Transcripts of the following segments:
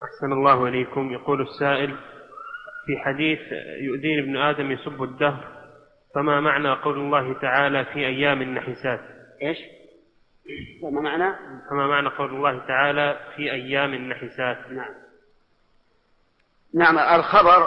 أحسن الله إليكم. يقول السائل: في حديث يؤذيني ابن آدم يسب الدهر، فما معنى قول الله تعالى في أيام النحسات؟ إيش؟ فما معنى قول الله تعالى في أيام النحسات؟ نعم، الخبر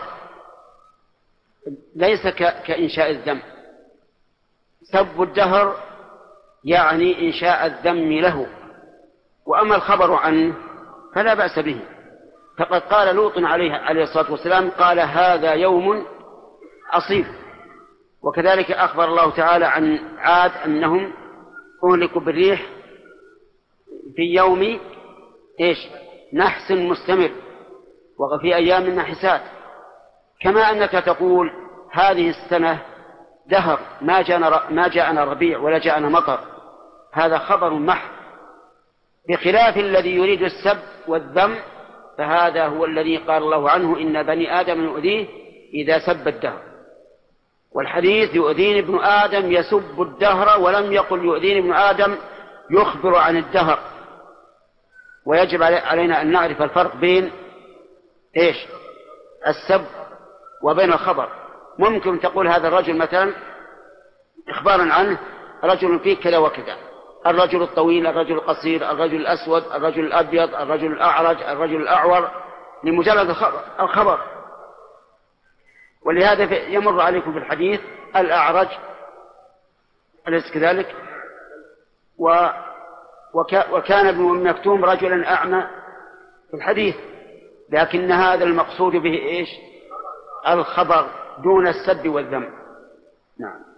ليس كإنشاء الذم. سب الدهر يعني إنشاء الذم له، وأما الخبر عنه فلا بأس به. فقد قال لوط عليه الصلاة والسلام: قال هذا يوم عصيب. وكذلك أخبر الله تعالى عن عاد أنهم أهلكوا بالريح في يوم نحس مستمر، وفي أيام النحسات. كما أنك تقول هذه السنة دهر، ما جاءنا ربيع ولا جاءنا مطر، هذا خبر محض، بخلاف الذي يريد السب والذم، فهذا هو الذي قال الله عنه: إن بني آدم يؤذيه إذا سب الدهر. والحديث يؤذيني ابن آدم يسب الدهر، ولم يقل يؤذيني ابن آدم يخبر عن الدهر. ويجب علينا أن نعرف الفرق بين السب وبين الخبر. ممكن تقول هذا الرجل مثلا إخبارا عنه: رجل فيه كذا وكذا، الرجل الطويل، الرجل القصير، الرجل الأسود، الرجل الأبيض، الرجل الأعرج، الرجل الأعور، لمجرد الخبر. ولهذا يمر عليكم في الحديث الأعرج، أليس كذلك؟ وكان ابن أم مكتوم رجلا أعمى في الحديث، لكن هذا المقصود به الخبر دون السب والذم. نعم.